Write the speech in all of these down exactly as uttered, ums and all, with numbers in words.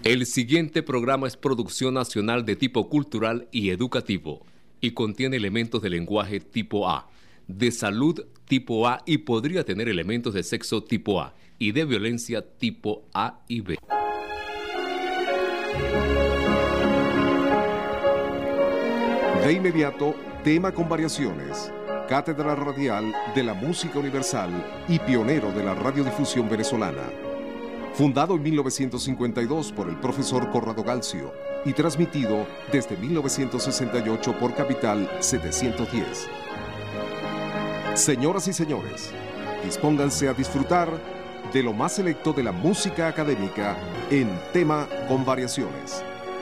El siguiente programa es producción nacional de tipo cultural y educativo y contiene elementos de lenguaje tipo A, de salud tipo A y podría tener elementos de sexo tipo A y de violencia tipo A y B. De inmediato, tema con variaciones. Cátedra Radial de la Música Universal y pionero de la radiodifusión venezolana. Fundado en mil novecientos cincuenta y dos por el profesor Corrado Galcio y transmitido desde mil novecientos sesenta y ocho por Capital setecientos diez. Señoras y señores, dispónganse a disfrutar de lo más selecto de la música académica en tema con variaciones.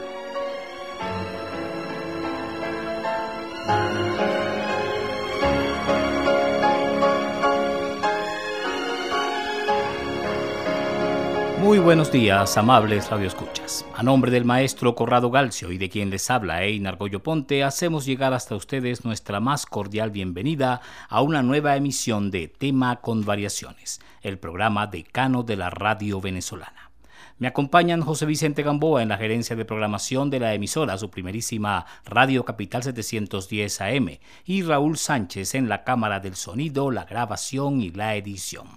Muy buenos días, amables radioescuchas. A nombre del maestro Corrado Galcio y de quien les habla Einar Goyo Ponte, hacemos llegar hasta ustedes nuestra más cordial bienvenida a una nueva emisión de Tema con Variaciones, el programa decano de la radio venezolana. Me acompañan José Vicente Gamboa en la gerencia de programación de la emisora, su primerísima Radio Capital setecientos diez A M, y Raúl Sánchez en la cámara del sonido, la grabación y la edición.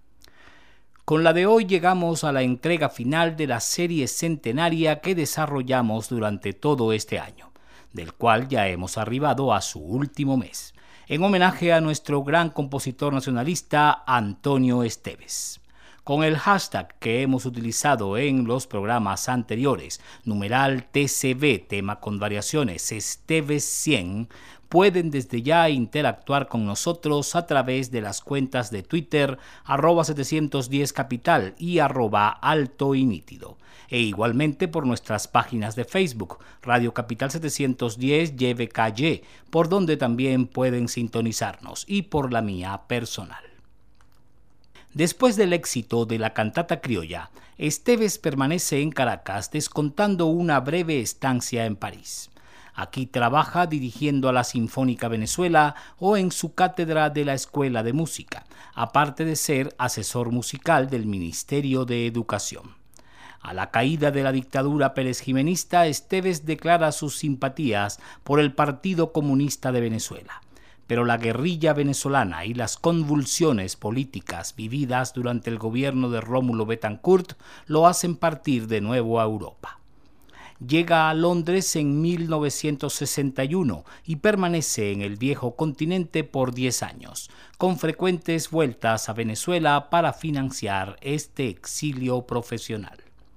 Con la de hoy llegamos a la entrega final de la serie centenaria que desarrollamos durante todo este año, del cual ya hemos arribado a su último mes, en homenaje a nuestro gran compositor nacionalista Antonio Esteves. Con el hashtag que hemos utilizado en los programas anteriores, numeral T C V, tema con variaciones, Esteves cien, pueden desde ya interactuar con nosotros a través de las cuentas de Twitter, arroba setecientos diez capital y arroba alto y nítido, e igualmente por nuestras páginas de Facebook, Radio Capital setecientos diez Y V K Y, por donde también pueden sintonizarnos, y por la mía personal. Después del éxito de la cantata criolla, Esteves permanece en Caracas descontando una breve estancia en París. Aquí trabaja dirigiendo a la Sinfónica Venezuela o en su cátedra de la Escuela de Música, aparte de ser asesor musical del Ministerio de Educación. A la caída de la dictadura pérez-jimenista, Esteves declara sus simpatías por el Partido Comunista de Venezuela. Pero la guerrilla venezolana y las convulsiones políticas vividas durante el gobierno de Rómulo Betancourt lo hacen partir de nuevo a Europa. Llega a Londres en mil novecientos sesenta y uno y permanece en el viejo continente por diez años, con frecuentes vueltas a Venezuela para financiar este exilio profesional.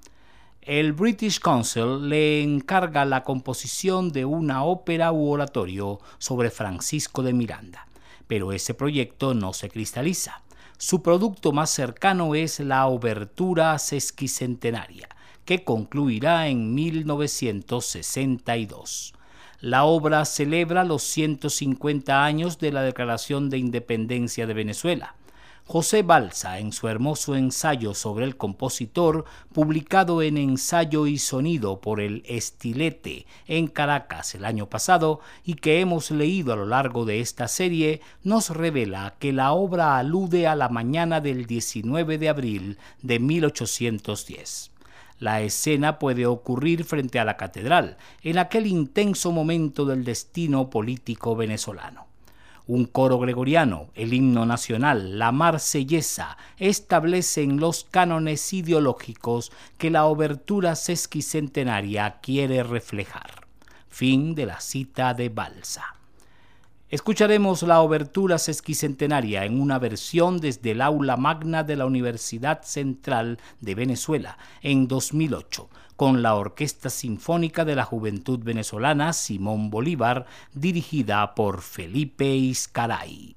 El British Council le encarga la composición de una ópera u oratorio sobre Francisco de Miranda, pero ese proyecto no se cristaliza. Su producto más cercano es la Obertura Sesquicentenaria, que concluirá en mil novecientos sesenta y dos. La obra celebra los ciento cincuenta años de la Declaración de Independencia de Venezuela. José Balsa, en su hermoso ensayo sobre el compositor, publicado en Ensayo y Sonido por el Estilete en Caracas el año pasado y que hemos leído a lo largo de esta serie, nos revela que la obra alude a la mañana del diecinueve de abril de mil ochocientos diez. La escena puede ocurrir frente a la catedral, en aquel intenso momento del destino político venezolano. Un coro gregoriano, el himno nacional, la Marsellesa, establecen los cánones ideológicos que la obertura sesquicentenaria quiere reflejar. Fin de la cita de Balsa. Escucharemos la obertura sesquicentenaria en una versión desde el aula magna de la Universidad Central de Venezuela en dos mil ocho, con la Orquesta Sinfónica de la Juventud Venezolana Simón Bolívar, dirigida por Felipe Izcaray.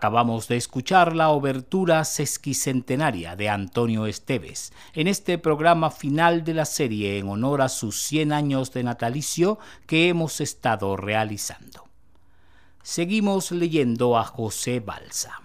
Acabamos de escuchar la obertura sesquicentenaria de Antonio Esteves, en este programa final de la serie en honor a sus cien años de natalicio que hemos estado realizando. Seguimos leyendo a José Balsa.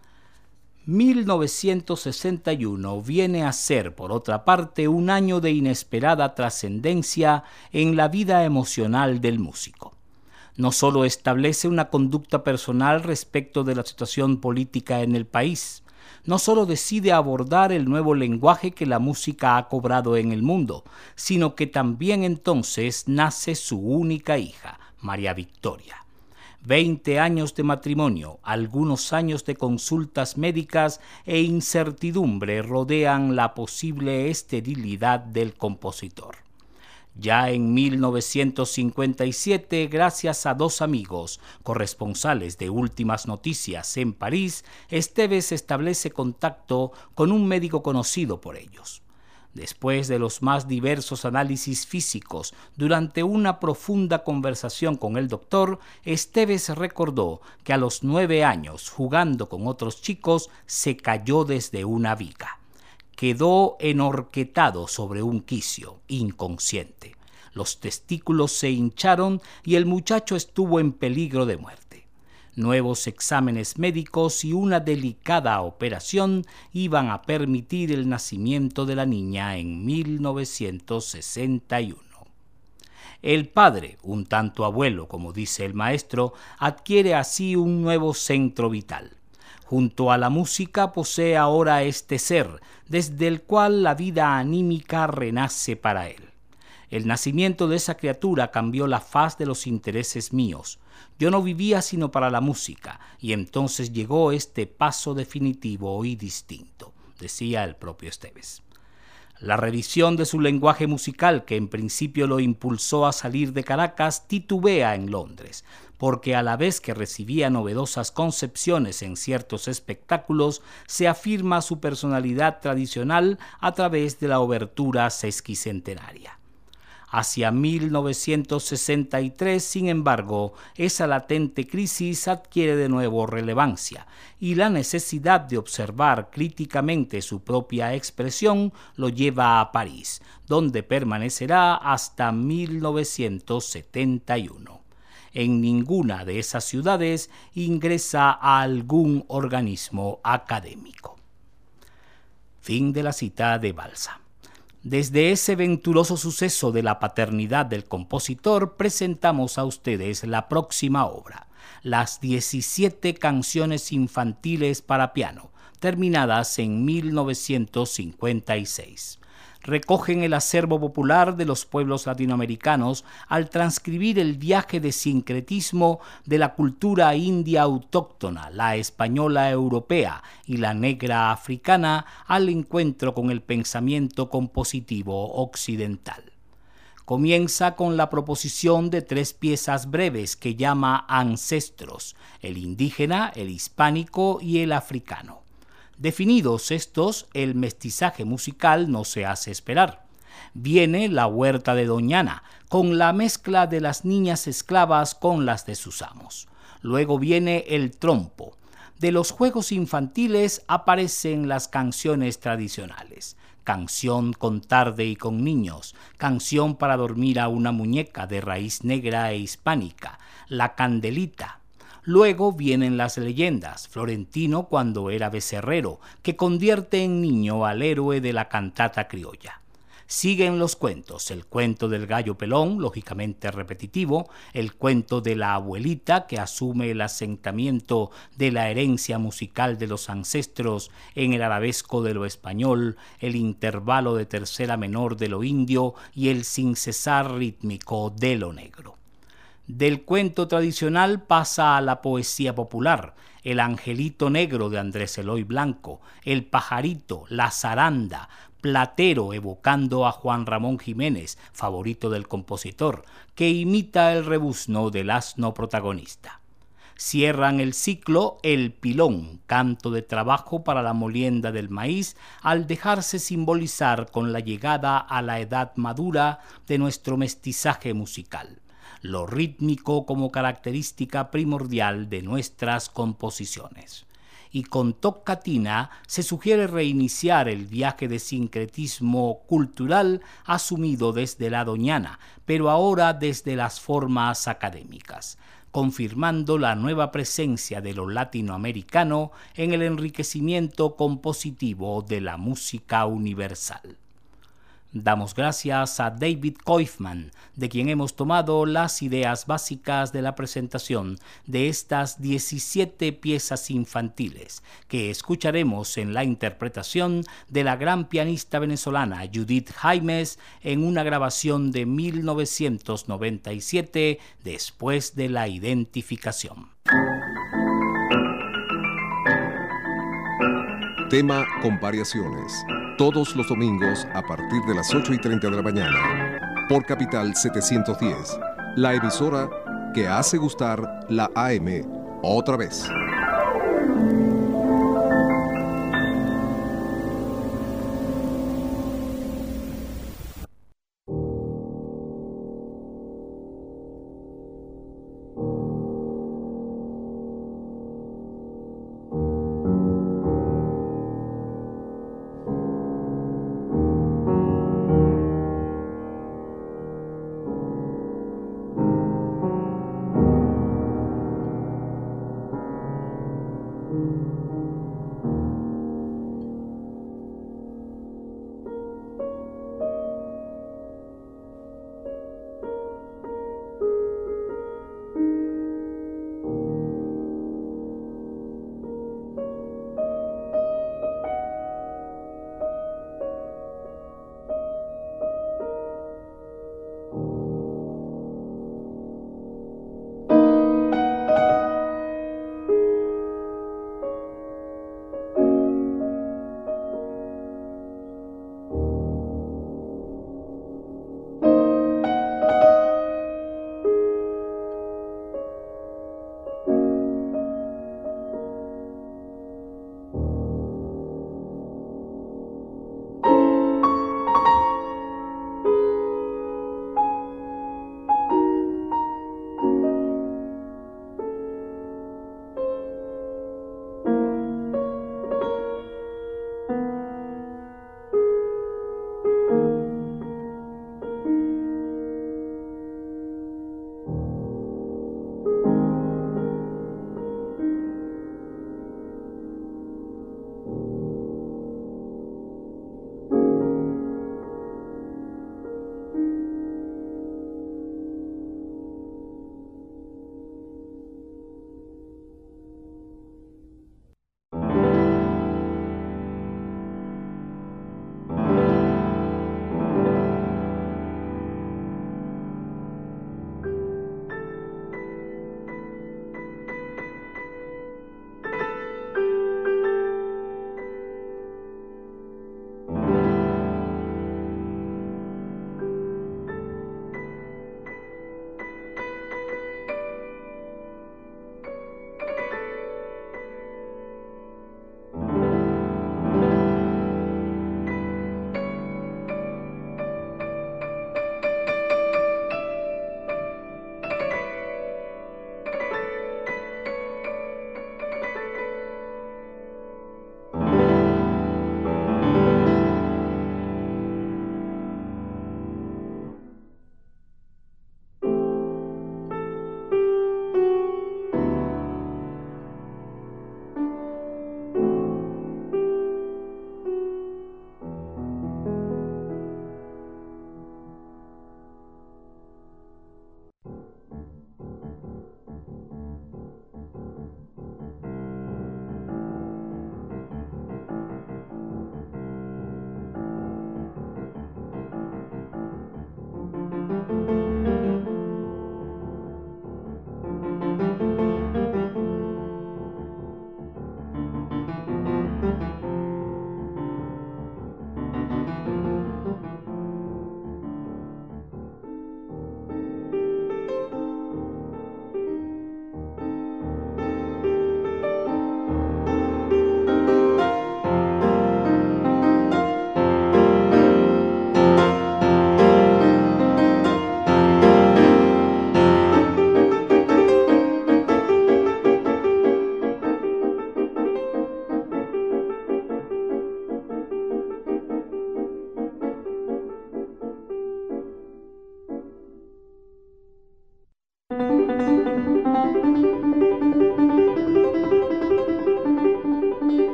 mil novecientos sesenta y uno viene a ser, por otra parte, un año de inesperada trascendencia en la vida emocional del músico. No solo establece una conducta personal respecto de la situación política en el país, no solo decide abordar el nuevo lenguaje que la música ha cobrado en el mundo, sino que también entonces nace su única hija, María Victoria. Veinte años de matrimonio, algunos años de consultas médicas e incertidumbre rodean la posible esterilidad del compositor. Ya en mil novecientos cincuenta y siete, gracias a dos amigos, corresponsales de Últimas Noticias en París, Esteves establece contacto con un médico conocido por ellos. Después de los más diversos análisis físicos, durante una profunda conversación con el doctor, Esteves recordó que a los nueve años, jugando con otros chicos, se cayó desde una viga. Quedó enhorquetado sobre un quicio, inconsciente. Los testículos se hincharon y el muchacho estuvo en peligro de muerte. Nuevos exámenes médicos y una delicada operación iban a permitir el nacimiento de la niña en mil novecientos sesenta y uno. El padre, un tanto abuelo, como dice el maestro, adquiere así un nuevo centro vital. Junto a la música posee ahora este ser, desde el cual la vida anímica renace para él. El nacimiento de esa criatura cambió la faz de los intereses míos. Yo no vivía sino para la música, y entonces llegó este paso definitivo y distinto, decía el propio Esteves. La revisión de su lenguaje musical, que en principio lo impulsó a salir de Caracas, titubea en Londres, porque a la vez que recibía novedosas concepciones en ciertos espectáculos, se afirma su personalidad tradicional a través de la obertura sesquicentenaria. Hacia mil novecientos sesenta y tres, sin embargo, esa latente crisis adquiere de nuevo relevancia y la necesidad de observar críticamente su propia expresión lo lleva a París, donde permanecerá hasta mil novecientos setenta y uno. En ninguna de esas ciudades ingresa a algún organismo académico. Fin de la cita de Balsa. Desde ese venturoso suceso de la paternidad del compositor, presentamos a ustedes la próxima obra, las diecisiete canciones infantiles para piano, terminadas en mil novecientos cincuenta y seis. Recogen el acervo popular de los pueblos latinoamericanos al transcribir el viaje de sincretismo de la cultura india autóctona, la española europea y la negra africana al encuentro con el pensamiento compositivo occidental. Comienza con la proposición de tres piezas breves que llama ancestros, el indígena, el hispánico y el africano. Definidos estos, el mestizaje musical no se hace esperar. Viene la huerta de Doñana, con la mezcla de las niñas esclavas con las de sus amos. Luego viene el trompo. De los juegos infantiles aparecen las canciones tradicionales. Canción con tarde y con niños, canción para dormir a una muñeca de raíz negra e hispánica, la candelita. Luego vienen las leyendas, Florentino cuando era becerrero, que convierte en niño al héroe de la cantata criolla. Siguen los cuentos, el cuento del gallo pelón, lógicamente repetitivo, el cuento de la abuelita que asume el asentamiento de la herencia musical de los ancestros en el arabesco de lo español, el intervalo de tercera menor de lo indio y el sin cesar rítmico de lo negro. Del cuento tradicional pasa a la poesía popular, el angelito negro de Andrés Eloy Blanco, el pajarito, la zaranda, Platero evocando a Juan Ramón Jiménez, favorito del compositor, que imita el rebuzno del asno protagonista. Cierran el ciclo El Pilón, canto de trabajo para la molienda del maíz, al dejarse simbolizar con la llegada a la edad madura de nuestro mestizaje musical. lo rítmico como característica primordial de nuestras composiciones. Y con Toccatina se sugiere reiniciar el viaje de sincretismo cultural asumido desde la doñana, pero ahora desde las formas académicas, confirmando la nueva presencia de lo latinoamericano en el enriquecimiento compositivo de la música universal. Damos gracias a David Kaufman, de quien hemos tomado las ideas básicas de la presentación de estas diecisiete piezas infantiles, que escucharemos en la interpretación de la gran pianista venezolana Judith Jaimes en una grabación de mil novecientos noventa y siete, después de la identificación. Tema con variaciones. Todos los domingos a partir de las ocho y treinta de la mañana. Por Capital setecientos diez. La emisora que hace gustar la A M otra vez.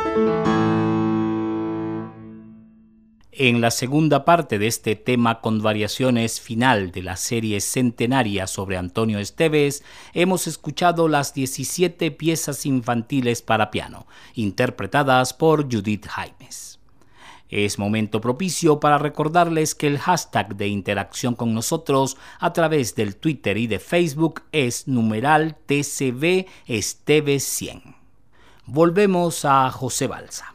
En la segunda parte de este tema con variaciones final de la serie centenaria sobre Antonio Esteves, hemos escuchado las diecisiete piezas infantiles para piano, interpretadas por Judith Jaimes. Es momento propicio para recordarles que el hashtag de interacción con nosotros a través del Twitter y de Facebook es numeral T C V Esteves cien. Volvemos a José Balsa.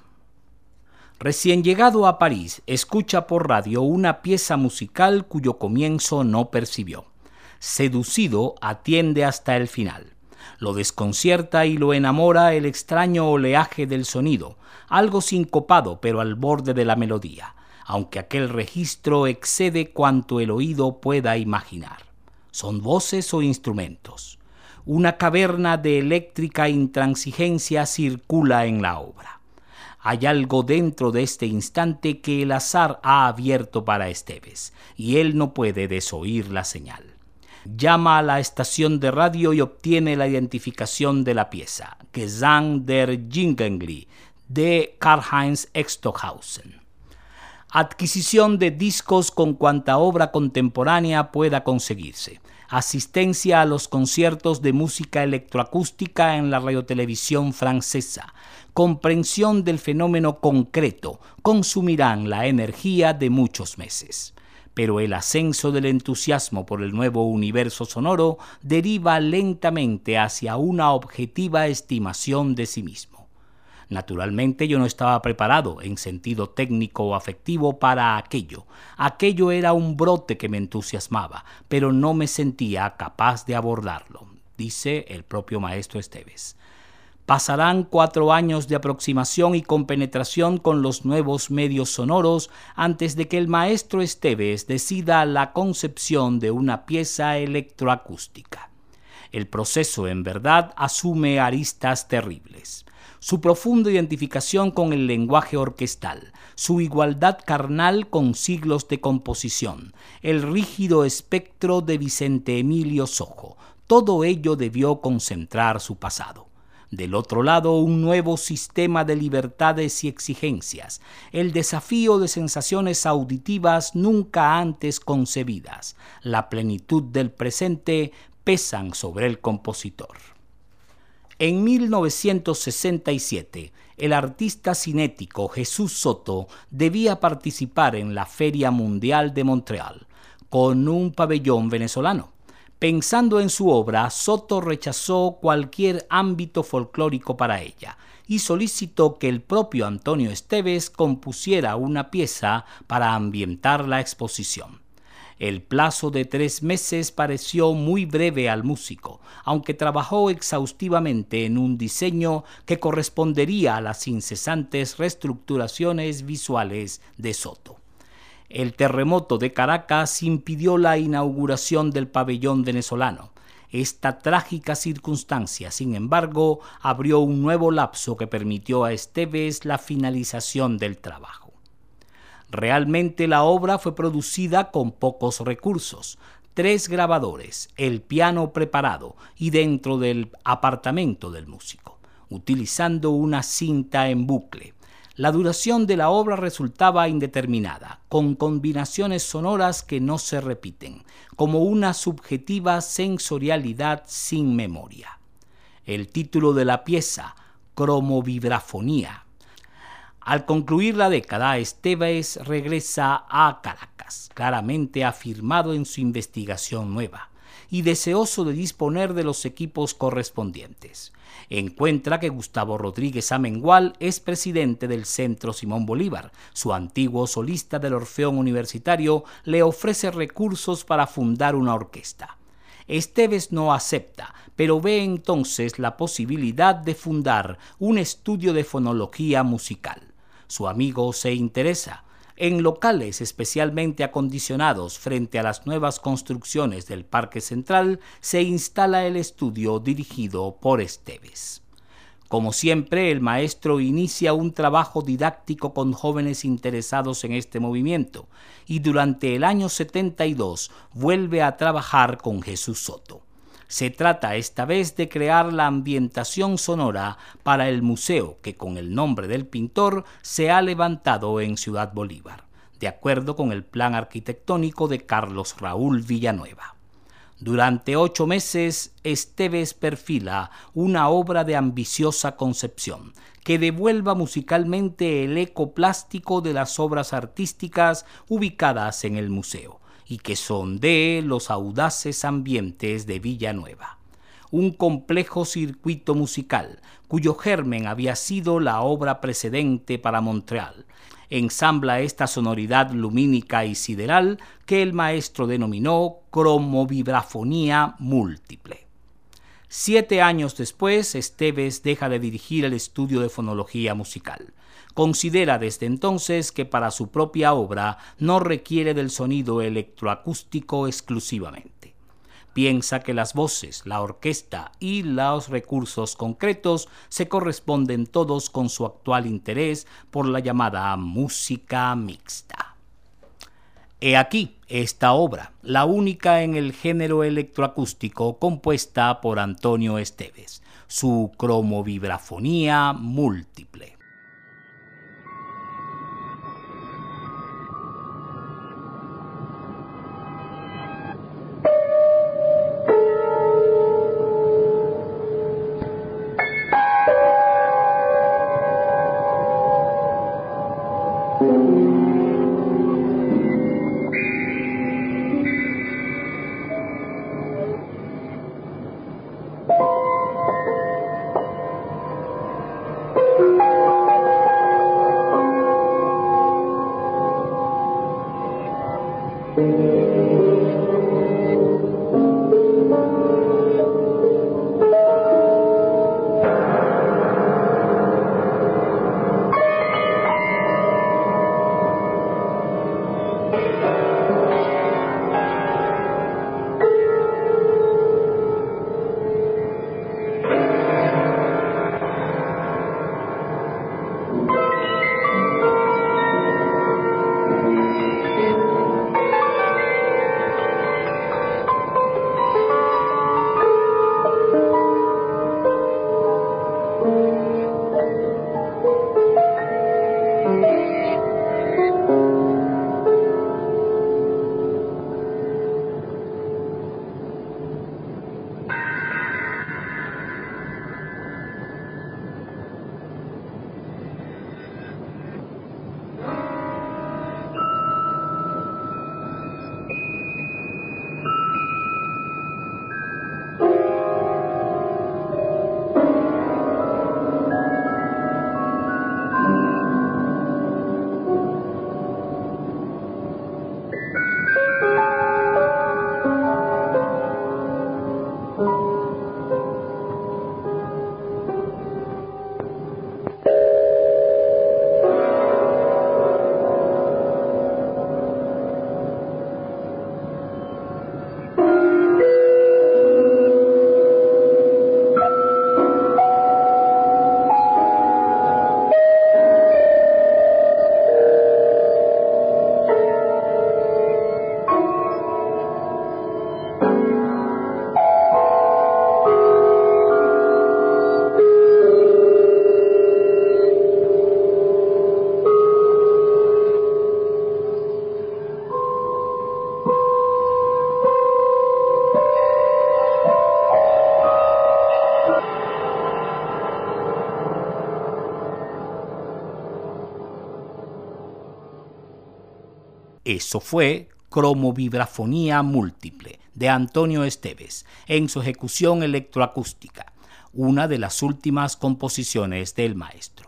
Recién llegado a París, escucha por radio una pieza musical cuyo comienzo no percibió. Seducido, atiende hasta el final. Lo desconcierta y lo enamora el extraño oleaje del sonido, algo sincopado pero al borde de la melodía, aunque aquel registro excede cuanto el oído pueda imaginar. ¿Son voces o instrumentos? Una caverna de eléctrica intransigencia circula en la obra. Hay algo dentro de este instante que el azar ha abierto para Esteves, y él no puede desoír la señal. Llama a la estación de radio y obtiene la identificación de la pieza, Gesang der Jüngling, de Karl-Heinz Stockhausen. Adquisición de discos con cuanta obra contemporánea pueda conseguirse. Asistencia a los conciertos de música electroacústica en la radiotelevisión francesa. Comprensión del fenómeno concreto consumirán la energía de muchos meses. Pero el ascenso del entusiasmo por el nuevo universo sonoro deriva lentamente hacia una objetiva estimación de sí mismo. Naturalmente yo no estaba preparado en sentido técnico o afectivo para aquello. Aquello era un brote que me entusiasmaba, pero no me sentía capaz de abordarlo, dice el propio maestro Esteves. Pasarán cuatro años de aproximación y compenetración con los nuevos medios sonoros antes de que el maestro Esteves decida la concepción de una pieza electroacústica. El proceso, en verdad, asume aristas terribles. Su profunda identificación con el lenguaje orquestal, su igualdad carnal con siglos de composición, el rígido espectro de Vicente Emilio Sojo, todo ello debió concentrar su pasado. Del otro lado, un nuevo sistema de libertades y exigencias, el desafío de sensaciones auditivas nunca antes concebidas, la plenitud del presente pesan sobre el compositor. En mil novecientos sesenta y siete, el artista cinético Jesús Soto debía participar en la Feria Mundial de Montreal con un pabellón venezolano. Pensando en su obra, Soto rechazó cualquier ámbito folclórico para ella y solicitó que el propio Antonio Esteves compusiera una pieza para ambientar la exposición. El plazo de tres meses pareció muy breve al músico, aunque trabajó exhaustivamente en un diseño que correspondería a las incesantes reestructuraciones visuales de Soto. El terremoto de Caracas impidió la inauguración del pabellón venezolano. Esta trágica circunstancia, sin embargo, abrió un nuevo lapso que permitió a Esteves la finalización del trabajo. Realmente la obra fue producida con pocos recursos, tres grabadores, el piano preparado y dentro del apartamento del músico, utilizando una cinta en bucle. La duración de la obra resultaba indeterminada, con combinaciones sonoras que no se repiten, como una subjetiva sensorialidad sin memoria. El título de la pieza, Cromovibrafonía. Al concluir la década, Esteves regresa a Caracas, claramente afirmado en su investigación nueva y deseoso de disponer de los equipos correspondientes. Encuentra que Gustavo Rodríguez Amengual es presidente del Centro Simón Bolívar. Su antiguo solista del Orfeón Universitario le ofrece recursos para fundar una orquesta. Esteves no acepta, pero ve entonces la posibilidad de fundar un estudio de fonología musical. Su amigo se interesa. En locales especialmente acondicionados frente a las nuevas construcciones del Parque Central se instala el estudio dirigido por Esteves. Como siempre, el maestro inicia un trabajo didáctico con jóvenes interesados en este movimiento y durante el año setenta y dos vuelve a trabajar con Jesús Soto. Se trata esta vez de crear la ambientación sonora para el museo que con el nombre del pintor se ha levantado en Ciudad Bolívar, de acuerdo con el plan arquitectónico de Carlos Raúl Villanueva. Durante ocho meses, Esteves perfila una obra de ambiciosa concepción que devuelva musicalmente el eco plástico de las obras artísticas ubicadas en el museo y que sondee los audaces ambientes de Villanueva. Un complejo circuito musical, cuyo germen había sido la obra precedente para Montreal, ensambla esta sonoridad lumínica y sideral que el maestro denominó cromovibrafonía múltiple. Siete años después, Esteves deja de dirigir el estudio de fonología musical. Considera desde entonces que para su propia obra no requiere del sonido electroacústico exclusivamente. Piensa que las voces, la orquesta y los recursos concretos se corresponden todos con su actual interés por la llamada música mixta. He aquí esta obra, la única en el género electroacústico compuesta por Antonio Esteves, su cromovibrafonía múltiple. Eso fue Cromovibrafonía múltiple, de Antonio Esteves, en su ejecución electroacústica, una de las últimas composiciones del maestro.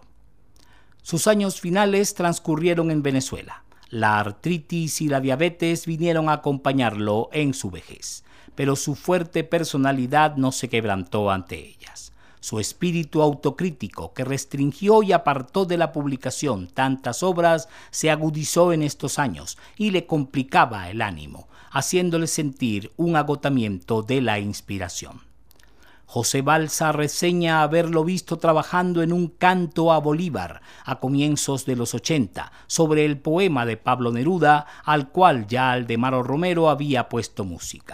Sus años finales transcurrieron en Venezuela. La artritis y la diabetes vinieron a acompañarlo en su vejez, pero su fuerte personalidad no se quebrantó ante ellas. Su espíritu autocrítico, que restringió y apartó de la publicación tantas obras, se agudizó en estos años y le complicaba el ánimo, haciéndole sentir un agotamiento de la inspiración. José Balsa reseña haberlo visto trabajando en un canto a Bolívar a comienzos de los ochenta sobre el poema de Pablo Neruda, al cual ya Aldemaro Romero había puesto música.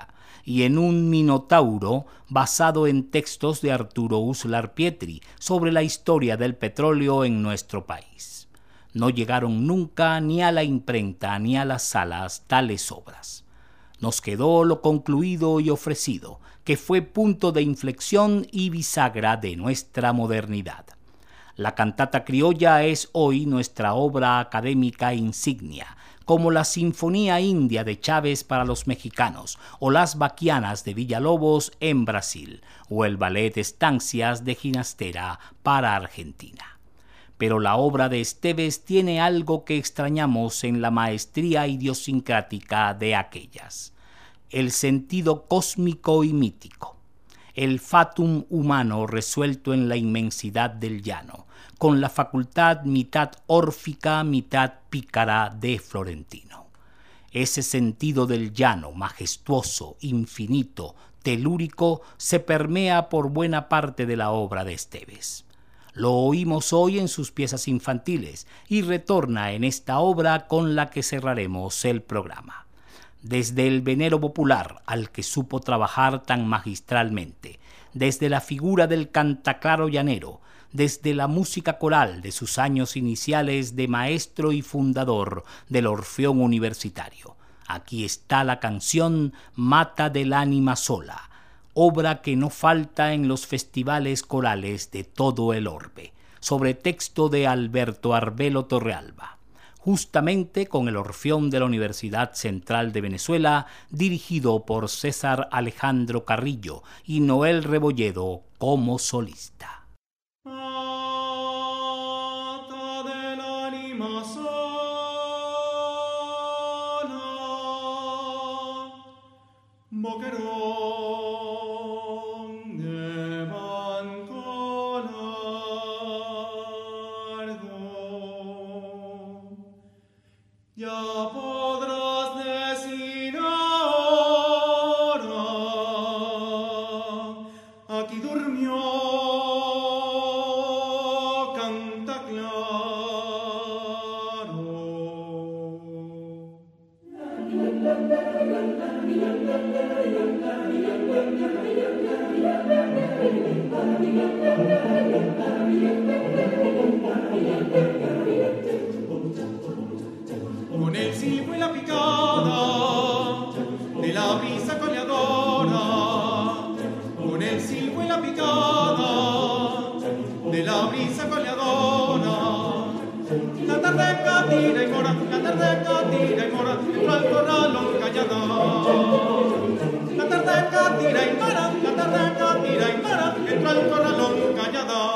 y en un Minotauro basado en textos de Arturo Uslar Pietri sobre la historia del petróleo en nuestro país. No llegaron nunca ni a la imprenta ni a las salas tales obras. Nos quedó lo concluido y ofrecido, que fue punto de inflexión y bisagra de nuestra modernidad. La cantata criolla es hoy nuestra obra académica insignia, como la Sinfonía India de Chávez para los mexicanos, o las Baquianas de Villalobos en Brasil, o el Ballet Estancias de Ginastera para Argentina. Pero la obra de Esteves tiene algo que extrañamos en la maestría idiosincrática de aquellas: el sentido cósmico y mítico, el fatum humano resuelto en la inmensidad del llano, con la facultad mitad órfica, mitad pícara de Florentino. Ese sentido del llano, majestuoso, infinito, telúrico, se permea por buena parte de la obra de Esteves. Lo oímos hoy en sus piezas infantiles y retorna en esta obra con la que cerraremos el programa. Desde el venero popular al que supo trabajar tan magistralmente, desde la figura del cantaclaro llanero, desde la música coral de sus años iniciales de maestro y fundador del Orfeón Universitario. Aquí está la canción Mata del ánima sola, obra que no falta en los festivales corales de todo el orbe, sobre texto de Alberto Arbelo Torrealba, justamente con el Orfeón de la Universidad Central de Venezuela, dirigido por César Alejandro Carrillo y Noel Rebolledo como solista. Mata del ánima sola, boquerón de banco largo, ya podrás decir ahora, aquí durmió con el silbo y la picada de la brisa coleadora, con el silbo y la picada de la brisa coleadora. La tarde catira y mora, la tarde catira y mora, entró al corralón callada. La tarde catira y mora, la tarde catira y mora, entró al corralón callada.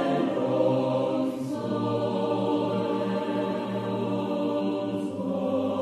Oh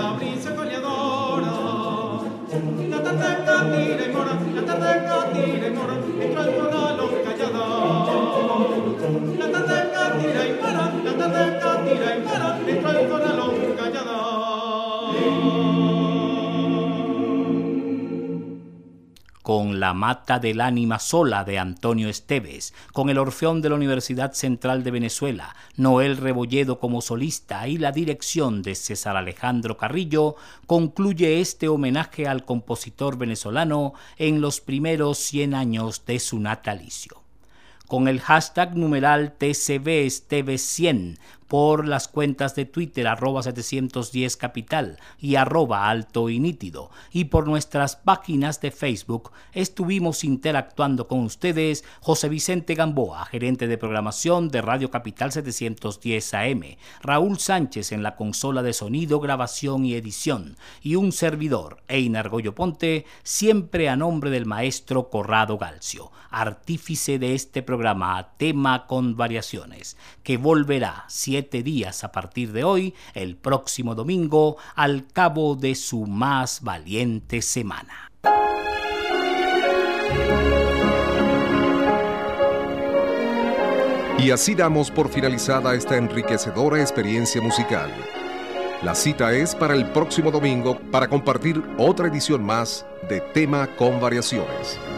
la brisa coleadora. La tarde gatira y mora, la tarde gatira y mora, entró el corralón callada. La tarde gatira y mora, la tarde gatira y mora, entró el corralón callada. Con La mata del ánima sola de Antonio Esteves, con el Orfeón de la Universidad Central de Venezuela, Noel Rebolledo como solista y la dirección de César Alejandro Carrillo, concluye este homenaje al compositor venezolano en los primeros cien años de su natalicio. Con el hashtag numeral T C B Esteves cien por las cuentas de Twitter arroba setecientos diez capital y arroba alto y nítido, y por nuestras páginas de Facebook estuvimos interactuando con ustedes José Vicente Gamboa, gerente de programación de Radio Capital setecientos diez A M, Raúl Sánchez en la consola de sonido, grabación y edición, y un servidor, Einar Goyo Ponte, siempre a nombre del maestro Corrado Galcio, artífice de este programa Tema con Variaciones, que volverá siete días a partir de hoy, el próximo domingo, al cabo de su más valiente semana. Y así damos por finalizada esta enriquecedora experiencia musical. La cita es para el próximo domingo para compartir otra edición más de Tema con Variaciones.